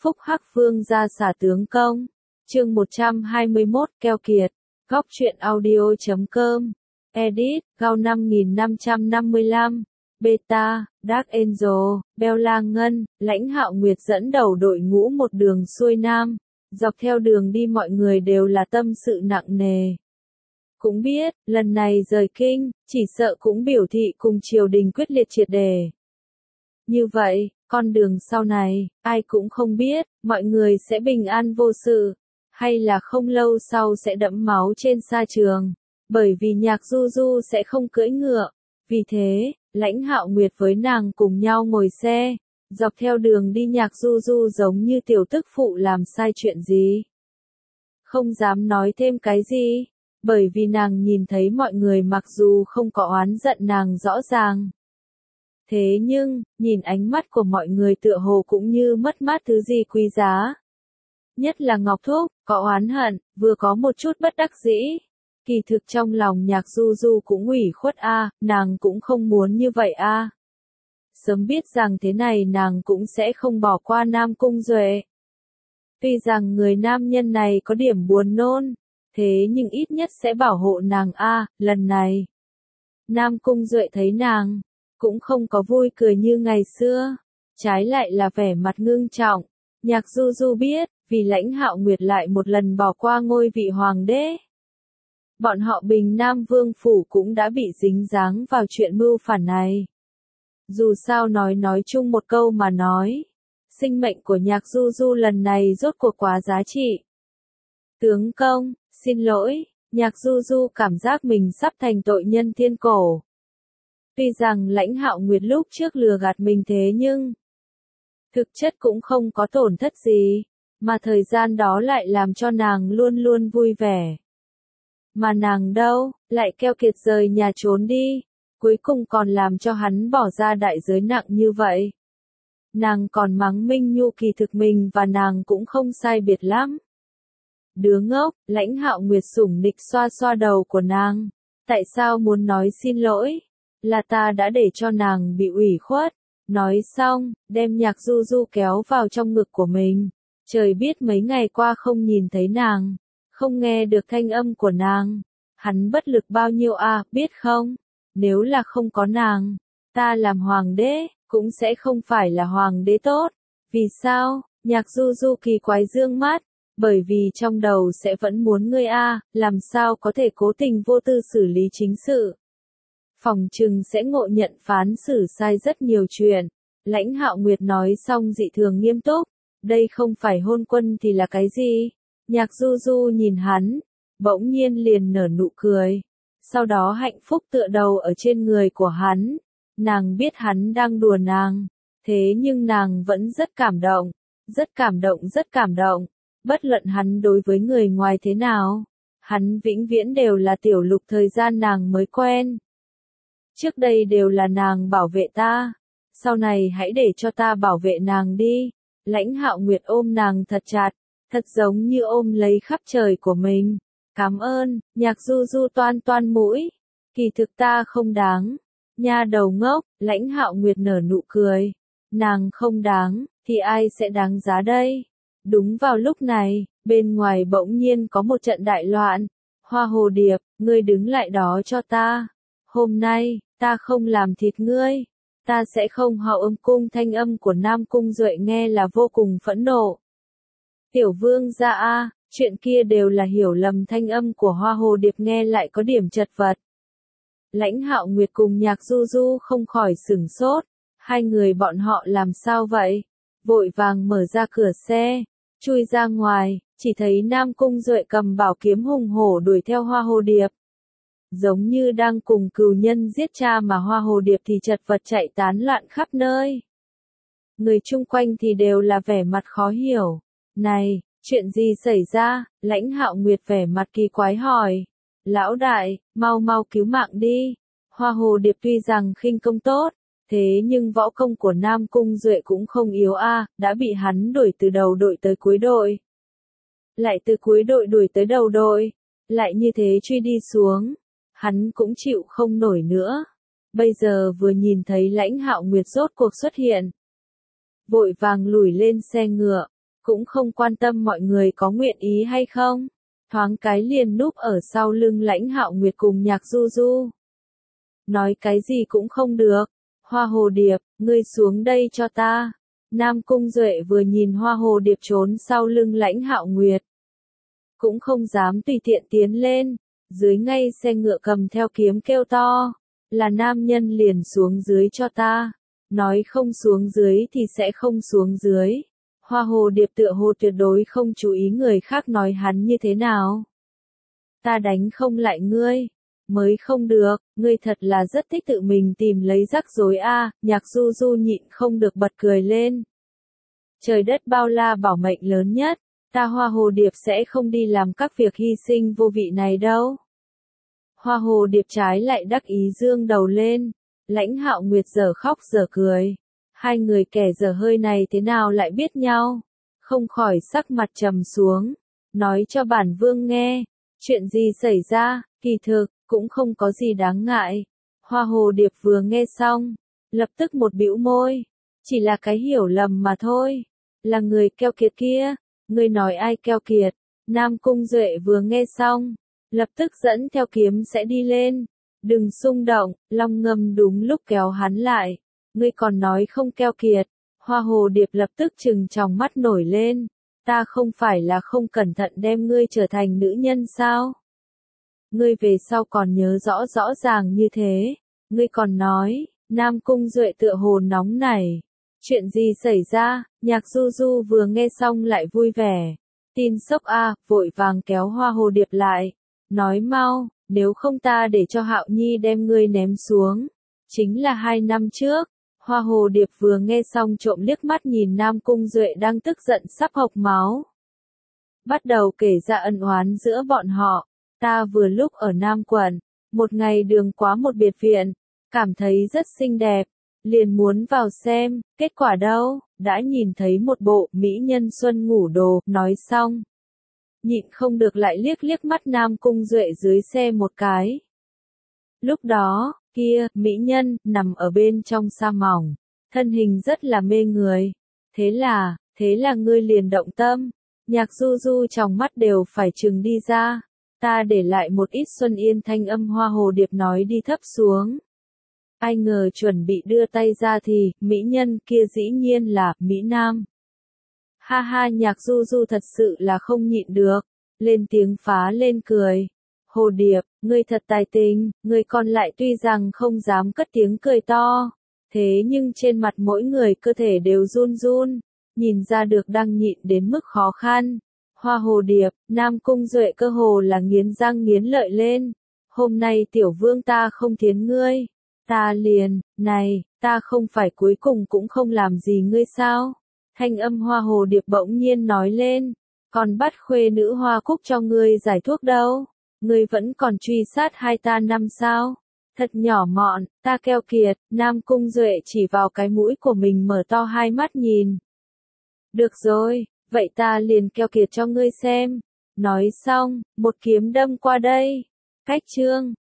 Phúc Hắc Vương ra xả tướng công. Chương 121 keo kiệt. Góc truyện audio.com. Edit, Gao 5555. Beta, Dark Angel, Bella Ngân, Lãnh Hạo Nguyệt dẫn đầu đội ngũ một đường xuôi nam. Dọc theo đường đi mọi người đều là tâm sự nặng nề. Cũng biết, lần này rời kinh, chỉ sợ cũng biểu thị cùng triều đình quyết liệt triệt đề. Như vậy, con đường sau này, ai cũng không biết, mọi người sẽ bình an vô sự, hay là không lâu sau sẽ đẫm máu trên sa trường, bởi vì Nhạc Du Du sẽ không cưỡi ngựa. Vì thế, Lãnh Hạo Nguyệt với nàng cùng nhau ngồi xe, dọc theo đường đi Nhạc Du Du giống như tiểu tức phụ làm sai chuyện gì. Không dám nói thêm cái gì, bởi vì nàng nhìn thấy mọi người mặc dù không có oán giận nàng rõ ràng. Thế nhưng, nhìn ánh mắt của mọi người tựa hồ cũng như mất mát thứ gì quý giá. Nhất là Ngọc Thúc, có oán hận, vừa có một chút bất đắc dĩ. Kỳ thực trong lòng Nhạc Du Du cũng ủy khuất nàng cũng không muốn như vậy Sớm biết rằng thế này nàng cũng sẽ không bỏ qua Nam Cung Duệ. Tuy rằng người nam nhân này có điểm buồn nôn, thế nhưng ít nhất sẽ bảo hộ nàng lần này. Nam Cung Duệ thấy nàng, cũng không có vui cười như ngày xưa, trái lại là vẻ mặt ngưng trọng. Nhạc Du Du biết, vì Lãnh Hạo Nguyệt lại một lần bỏ qua ngôi vị hoàng đế. Bọn họ Bình Nam Vương Phủ cũng đã bị dính dáng vào chuyện mưu phản này. Dù sao nói chung một câu mà nói, sinh mệnh của Nhạc Du Du lần này rốt cuộc quá giá trị. Tướng công, xin lỗi, Nhạc Du Du cảm giác mình sắp thành tội nhân thiên cổ. Tuy rằng Lãnh Hạo Nguyệt lúc trước lừa gạt mình thế nhưng, thực chất cũng không có tổn thất gì, mà thời gian đó lại làm cho nàng luôn luôn vui vẻ. Mà nàng đâu, lại keo kiệt rời nhà trốn đi, cuối cùng còn làm cho hắn bỏ ra đại giới nặng như vậy. Nàng còn mắng Minh Nhu kỳ thực mình và nàng cũng không sai biệt lắm. Đứa ngốc, Lãnh Hạo Nguyệt sủng nịch xoa xoa đầu của nàng. Tại sao muốn nói xin lỗi? Là ta đã để cho nàng bị ủy khuất. Nói xong, đem Nhạc Du Du kéo vào trong ngực của mình. Trời biết mấy ngày qua không nhìn thấy nàng, không nghe được thanh âm của nàng. Hắn bất lực bao nhiêu biết không? Nếu là không có nàng, ta làm hoàng đế, cũng sẽ không phải là hoàng đế tốt. Vì sao? Nhạc Du Du kỳ quái dương mắt. Bởi vì trong đầu sẽ vẫn muốn ngươi làm sao có thể cố tình vô tư xử lý chính sự. Phòng trừng sẽ ngộ nhận phán xử sai rất nhiều chuyện. Lãnh Hạo Nguyệt nói xong dị thường nghiêm túc. Đây không phải hôn quân thì là cái gì? Nhạc Du Du nhìn hắn, bỗng nhiên liền nở nụ cười. Sau đó hạnh phúc tựa đầu ở trên người của hắn. Nàng biết hắn đang đùa nàng. Thế nhưng nàng vẫn rất cảm động. Rất cảm động, rất cảm động. Bất luận hắn đối với người ngoài thế nào, hắn vĩnh viễn đều là Tiểu Lục thời gian nàng mới quen. Trước đây đều là nàng bảo vệ ta, sau này hãy để cho ta bảo vệ nàng đi. Lãnh Hạo Nguyệt ôm nàng thật chặt, thật giống như ôm lấy khắp trời của mình. Cảm ơn, Nhạc Du Du toan toan mũi. Kỳ thực ta không đáng. Nha đầu ngốc, Lãnh Hạo Nguyệt nở nụ cười. Nàng không đáng, thì ai sẽ đáng giá đây? Đúng vào lúc này, bên ngoài bỗng nhiên có một trận đại loạn. Hoa Hồ Điệp, ngươi đứng lại đó cho ta. Hôm nay, ta không làm thịt ngươi. Ta sẽ không hậu cung. Thanh âm của Nam Cung Duệ nghe là vô cùng phẫn nộ. Tiểu vương gia chuyện kia đều là hiểu lầm. Thanh âm của Hoa Hồ Điệp nghe lại có điểm chật vật. Lãnh Hạo Nguyệt cùng Nhạc Du Du không khỏi sửng sốt. Hai người bọn họ làm sao vậy? Vội vàng mở ra cửa xe, chui ra ngoài, chỉ thấy Nam Cung Duệ cầm bảo kiếm hùng hổ đuổi theo Hoa Hồ Điệp. Giống như đang cùng cừu nhân giết cha mà Hoa Hồ Điệp thì chật vật chạy tán loạn khắp nơi. Người chung quanh thì đều là vẻ mặt khó hiểu. Này, chuyện gì xảy ra? Lãnh Hạo Nguyệt vẻ mặt kỳ quái hỏi. Lão đại, mau mau cứu mạng đi. Hoa Hồ Điệp tuy rằng khinh công tốt, thế nhưng võ công của Nam Cung Duệ cũng không yếu đã bị hắn đuổi từ đầu đội tới cuối đội. Lại từ cuối đội đuổi tới đầu đội. Lại như thế truy đi xuống. Hắn cũng chịu không nổi nữa. Bây giờ vừa nhìn thấy Lãnh Hạo Nguyệt rốt cuộc xuất hiện. Vội vàng lùi lên xe ngựa. cũng không quan tâm mọi người có nguyện ý hay không. Thoáng cái liền núp ở sau lưng Lãnh Hạo Nguyệt cùng Nhạc Du Du. Nói cái gì cũng không được. Hoa Hồ Điệp, ngươi xuống đây cho ta. Nam Cung Duệ vừa nhìn Hoa Hồ Điệp trốn sau lưng Lãnh Hạo Nguyệt, cũng không dám tùy tiện tiến lên. Dưới ngay xe ngựa cầm theo kiếm kêu to, là nam nhân liền xuống dưới cho ta. Nói không xuống dưới thì sẽ không xuống dưới. Hoa Hồ Điệp tựa hồ tuyệt đối không chú ý người khác nói hắn như thế nào. Ta đánh không lại ngươi. Mới không được, ngươi thật là rất thích tự mình tìm lấy rắc rối a. Nhạc Du Du nhịn không được bật cười lên. Trời đất bao la bảo mệnh lớn nhất, ta Hoa Hồ Điệp sẽ không đi làm các việc hy sinh vô vị này đâu. Hoa Hồ Điệp trái lại đắc ý dương đầu lên. Lãnh Hạo Nguyệt giờ khóc giờ cười. Hai người kẻ dở hơi này thế nào lại biết nhau? Không khỏi sắc mặt trầm xuống. Nói cho bản vương nghe. Chuyện gì xảy ra? Kỳ thực, cũng không có gì đáng ngại. Hoa Hồ Điệp vừa nghe xong, lập tức một bĩu môi. Chỉ là cái hiểu lầm mà thôi. Là người keo kiệt kia. Ngươi nói ai keo kiệt? Nam Cung Duệ vừa nghe xong, lập tức dẫn theo kiếm sẽ đi lên. Đừng xung động, Long Ngâm đúng lúc kéo hắn lại. Ngươi còn nói không keo kiệt. Hoa Hồ Điệp lập tức trừng tròng mắt nổi lên. Ta không phải là không cẩn thận đem ngươi trở thành nữ nhân sao? Ngươi về sau còn nhớ rõ rõ ràng như thế. Ngươi còn nói, Nam Cung Duệ tựa hồ nóng nảy. Chuyện gì xảy ra? Nhạc Du Du vừa nghe xong lại vui vẻ. Tin sốc a, vội vàng kéo Hoa Hồ Điệp lại. Nói mau, nếu không ta để cho Hạo Nhi đem ngươi ném xuống. Chính là 2 năm trước. Hoa Hồ Điệp vừa nghe xong trộm liếc mắt nhìn Nam Cung Duệ đang tức giận sắp hộc máu. Bắt đầu kể ra ân oán giữa bọn họ. Ta vừa lúc ở Nam Quận, một ngày đường quá một biệt viện, cảm thấy rất xinh đẹp, liền muốn vào xem, kết quả đâu, đã nhìn thấy một bộ mỹ nhân xuân ngủ đồ, nói xong. Nhịn không được lại liếc liếc mắt Nam Cung Duệ dưới xe một cái. Lúc đó, kia, mỹ nhân, nằm ở bên trong sa mỏng, thân hình rất là mê người. Thế là ngươi liền động tâm. Nhạc Du Du trong mắt đều phải trừng đi ra. Ta để lại một ít Xuân Yên thanh âm Hoa Hồ Điệp nói đi thấp xuống. Ai ngờ chuẩn bị đưa tay ra thì, mỹ nhân kia dĩ nhiên là, Mỹ Nam. Ha ha, Nhạc Du Du thật sự là không nhịn được, lên tiếng phá lên cười. Hồ Điệp, ngươi thật tài tình, ngươi còn lại tuy rằng không dám cất tiếng cười to, thế nhưng trên mặt mỗi người cơ thể đều run run, nhìn ra được đang nhịn đến mức khó khăn. Hoa Hồ Điệp, Nam Cung Duệ cơ hồ là nghiến răng nghiến lợi lên. Hôm nay tiểu vương ta không thiến ngươi. Ta liền, này, ta không phải cuối cùng cũng không làm gì ngươi sao? Thanh âm Hoa Hồ Điệp bỗng nhiên nói lên. Còn bắt khuê nữ Hoa Cúc cho ngươi giải thuốc đâu? Ngươi vẫn còn truy sát hai ta năm sao? Thật nhỏ mọn, ta keo kiệt. Nam Cung Duệ chỉ vào cái mũi của mình mở to hai mắt nhìn. Được rồi. Vậy ta liền keo kiệt cho ngươi xem. Nói xong, một kiếm đâm qua đây. Cách chương